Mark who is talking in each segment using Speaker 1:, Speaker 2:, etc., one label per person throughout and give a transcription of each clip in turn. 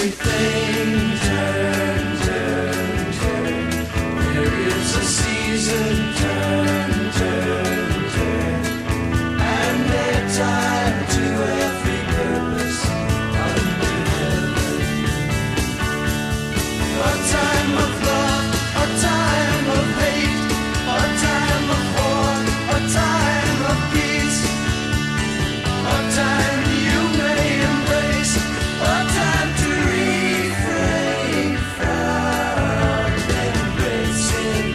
Speaker 1: everything turn, turn, turn. There is a season, turn, turn, turn. And they're tied to every purpose under heaven. A time of love, a time of hate, a time of war, a time of peace, a time you may embrace, a time to refrain from embracing.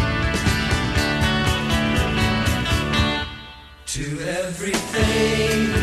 Speaker 1: To everything